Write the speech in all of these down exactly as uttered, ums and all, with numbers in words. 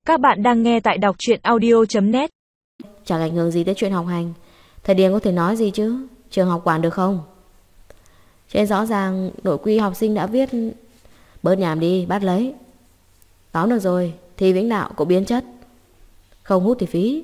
Các bạn đang nghe tại đọc truyện audio chấm net. Chẳng ảnh hưởng gì tới chuyện học hành. Thầy Điền có thể nói gì chứ? Trường học quản được không? Trên rõ ràng nội quy học sinh đã viết. Bớt nhảm đi, bắt lấy. Tóm được rồi, thi Vĩnh Đạo cũng biến chất. Không hút thì phí.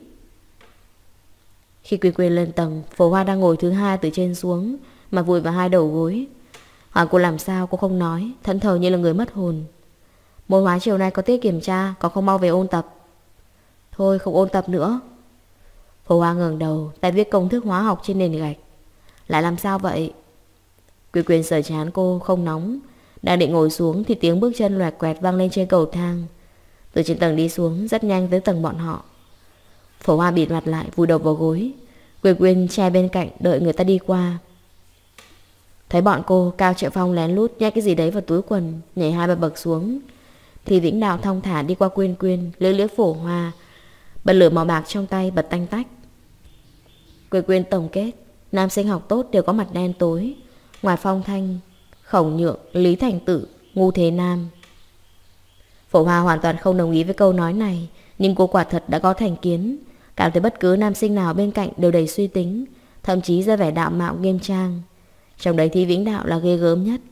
Khi Quy Quyên lên tầng, Phổ Hoa đang ngồi thứ hai từ trên xuống, mà vùi vào hai đầu gối. Hỏi cô làm sao cô không nói, thẫn thờ như là người mất hồn. Môn hóa chiều nay có tiết kiểm tra, còn không mau về ôn tập. Thôi không ôn tập nữa. Phổ Hoa ngẩng đầu, tay viết công thức hóa học trên nền gạch. Lại làm sao vậy? Quy Quyên sờ trán cô, không nóng. Đang định ngồi xuống thì tiếng bước chân loẹt quẹt vang lên trên cầu thang. Từ trên tầng đi xuống, rất nhanh tới tầng bọn họ. Phổ Hoa bịt mặt lại, vùi đầu vào gối. Quy Quyên che bên cạnh đợi người ta đi qua. Thấy bọn cô, Cao Triệu Phong lén lút nhét cái gì đấy vào túi quần, nhảy hai ba bậc xuống. Thì Vĩnh Đạo thong thả đi qua Quyên Quyên, liếc liếc Phổ Hoa, bật lửa màu bạc trong tay bật tanh tách. Quyên Quyên tổng kết, nam sinh học tốt đều có mặt đen tối, ngoài Phong Thanh, Khổng Nhượng, Lý Thành Tự, Ngu Thế Nam. Phổ Hoa hoàn toàn không đồng ý với câu nói này, nhưng cô quả thật đã có thành kiến, cảm thấy bất cứ nam sinh nào bên cạnh đều đầy suy tính, thậm chí ra vẻ đạo mạo nghiêm trang. Trong đấy Thi Vĩnh Đạo là ghê gớm nhất.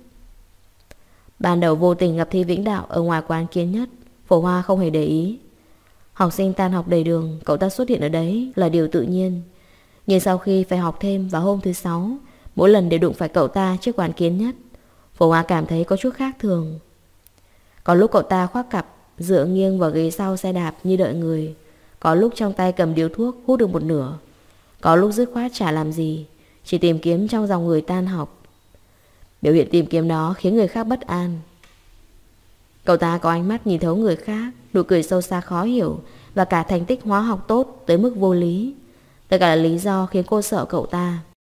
Ban đầu vô tình gặp Thi Vĩnh Đạo ở ngoài quán Kiến Nhất, Phổ Hoa không hề để ý. Học sinh tan học đầy đường, cậu ta xuất hiện ở đấy là điều tự nhiên. Nhưng sau khi phải học thêm vào hôm thứ sáu, mỗi lần đều đụng phải cậu ta trước quán Kiến Nhất, Phổ Hoa cảm thấy có chút khác thường. Có lúc cậu ta khoác cặp, dựa nghiêng vào ghế sau xe đạp như đợi người. Có lúc trong tay cầm điếu thuốc hút được một nửa. Có lúc dứt khoát chả làm gì, chỉ tìm kiếm trong dòng người tan học. Biểu hiện tìm kiếm đó khiến người khác bất an. Cậu ta có ánh mắt nhìn thấu người khác, nụ cười sâu xa khó hiểu, và cả thành tích hóa học tốt tới mức vô lý. Tất cả là lý do khiến cô sợ cậu ta.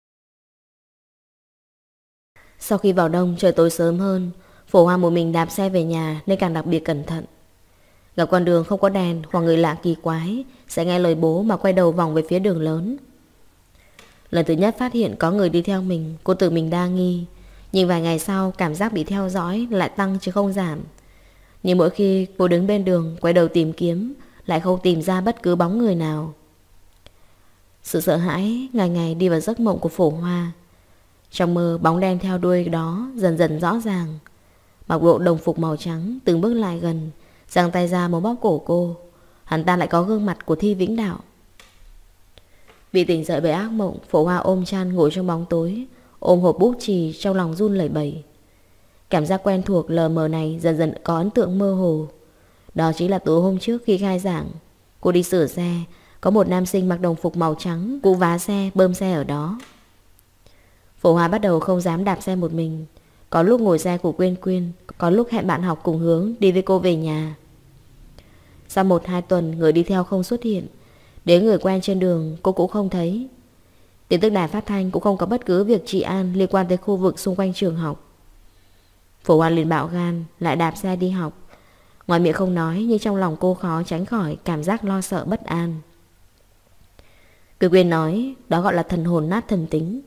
Sau khi vào đông, trời tối sớm hơn. Phổ Hoa một mình đạp xe về nhà nên càng đặc biệt cẩn thận. Gặp con đường không có đèn hoặc người lạ kỳ quái, sẽ nghe lời bố mà quay đầu vòng về phía đường lớn. Lần thứ nhất phát hiện có người đi theo mình, cô tự mình đa nghi. Nhưng vài ngày sau, cảm giác bị theo dõi lại tăng chứ không giảm. Nhưng mỗi khi cô đứng bên đường quay đầu tìm kiếm, lại không tìm ra bất cứ bóng người nào. Sự sợ hãi ngày ngày đi vào giấc mộng của Phổ Hoa. Trong mơ, bóng đen theo đuôi đó dần dần rõ ràng. Mặc bộ đồng phục màu trắng, từng bước lại gần, giang tay ra muốn bóp cổ cô. Hắn ta lại có gương mặt của Thi Vĩnh Đạo. Bị tỉnh dậy bởi ác mộng, Phổ Hoa ôm chăn ngồi trong bóng tối, ôm hộp bút chì trong lòng run lẩy bẩy. Cảm giác quen thuộc lờ mờ này dần dần có ấn tượng mơ hồ. Đó chính là tối hôm trước khi khai giảng, cô đi sửa xe, có một nam sinh mặc đồng phục màu trắng cụ vá xe, bơm xe ở đó. Phổ Hoa bắt đầu không dám đạp xe một mình. Có lúc ngồi xe của Quyên Quyên, có lúc hẹn bạn học cùng hướng đi với cô về nhà. Sau một hai tuần người đi theo không xuất hiện, đến người quen trên đường cô cũng không thấy. Tin tức đài phát thanh cũng không có bất cứ việc trị an liên quan tới khu vực xung quanh trường học. Phổ Hoa liền bạo gan lại đạp xe đi học. Ngoài miệng không nói, nhưng trong lòng cô khó tránh khỏi cảm giác lo sợ bất an. Quyên Quyên nói đó gọi là thần hồn nát thần tính.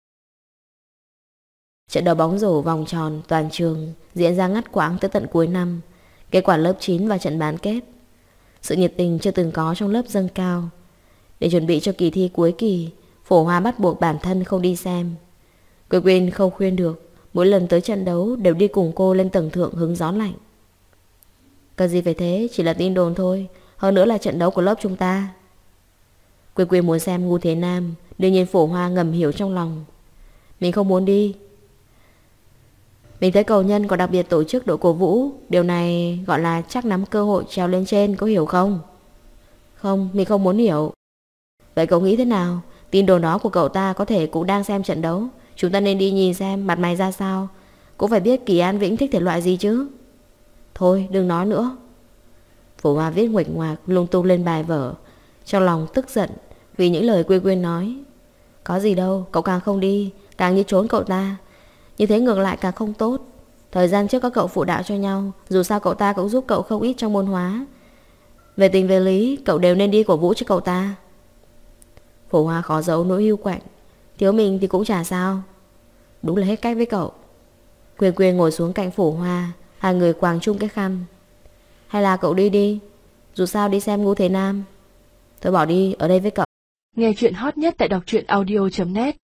Trận đấu bóng rổ vòng tròn toàn trường diễn ra ngắt quãng tới tận cuối năm. Kết quả lớp chín và trận bán kết. Sự nhiệt tình chưa từng có trong lớp dâng cao. Để chuẩn bị cho kỳ thi cuối kỳ, Phổ Hoa bắt buộc bản thân không đi xem. Quyên Quyên không khuyên được, mỗi lần tới trận đấu đều đi cùng cô lên tầng thượng hứng gió lạnh. Cần gì phải thế, chỉ là tin đồn thôi. Hơn nữa là trận đấu của lớp chúng ta. Quyên Quyên muốn xem Ngu Thế Nam. Đương nhiên Phổ Hoa ngầm hiểu trong lòng. Mình không muốn đi. Mình thấy cầu nhân có đặc biệt tổ chức đội cổ vũ. Điều này gọi là chắc nắm cơ hội trèo lên trên, có hiểu không? Không, mình không muốn hiểu. Vậy cậu nghĩ thế nào? Tin đồn đó của cậu ta có thể cũng đang xem trận đấu. Chúng ta nên đi nhìn xem mặt mày ra sao. Cũng phải biết Kỳ An Vĩnh thích thể loại gì chứ. Thôi đừng nói nữa. Phổ Hoa viết nguệch ngoạc lung tung lên bài vở, trong lòng tức giận vì những lời Quyên Quyên nói. Có gì đâu, cậu càng không đi càng như trốn cậu ta. Như thế ngược lại càng không tốt. Thời gian trước có cậu phụ đạo cho nhau, dù sao cậu ta cũng giúp cậu không ít trong môn hóa. Về tình về lý, cậu đều nên đi cổ vũ cho cậu ta. Phổ Hoa khó giấu nỗi hiu quạnh. Thiếu mình thì cũng chả sao. Đúng là hết cách với cậu. Quyên Quyên ngồi xuống cạnh Phổ Hoa, hai người quàng chung cái khăn. Hay là cậu đi đi. Dù sao đi xem Ngũ Thế Nam. Thôi bỏ đi, ở đây với cậu. Nghe chuyện hot nhất tại đọc truyện audio chấm net.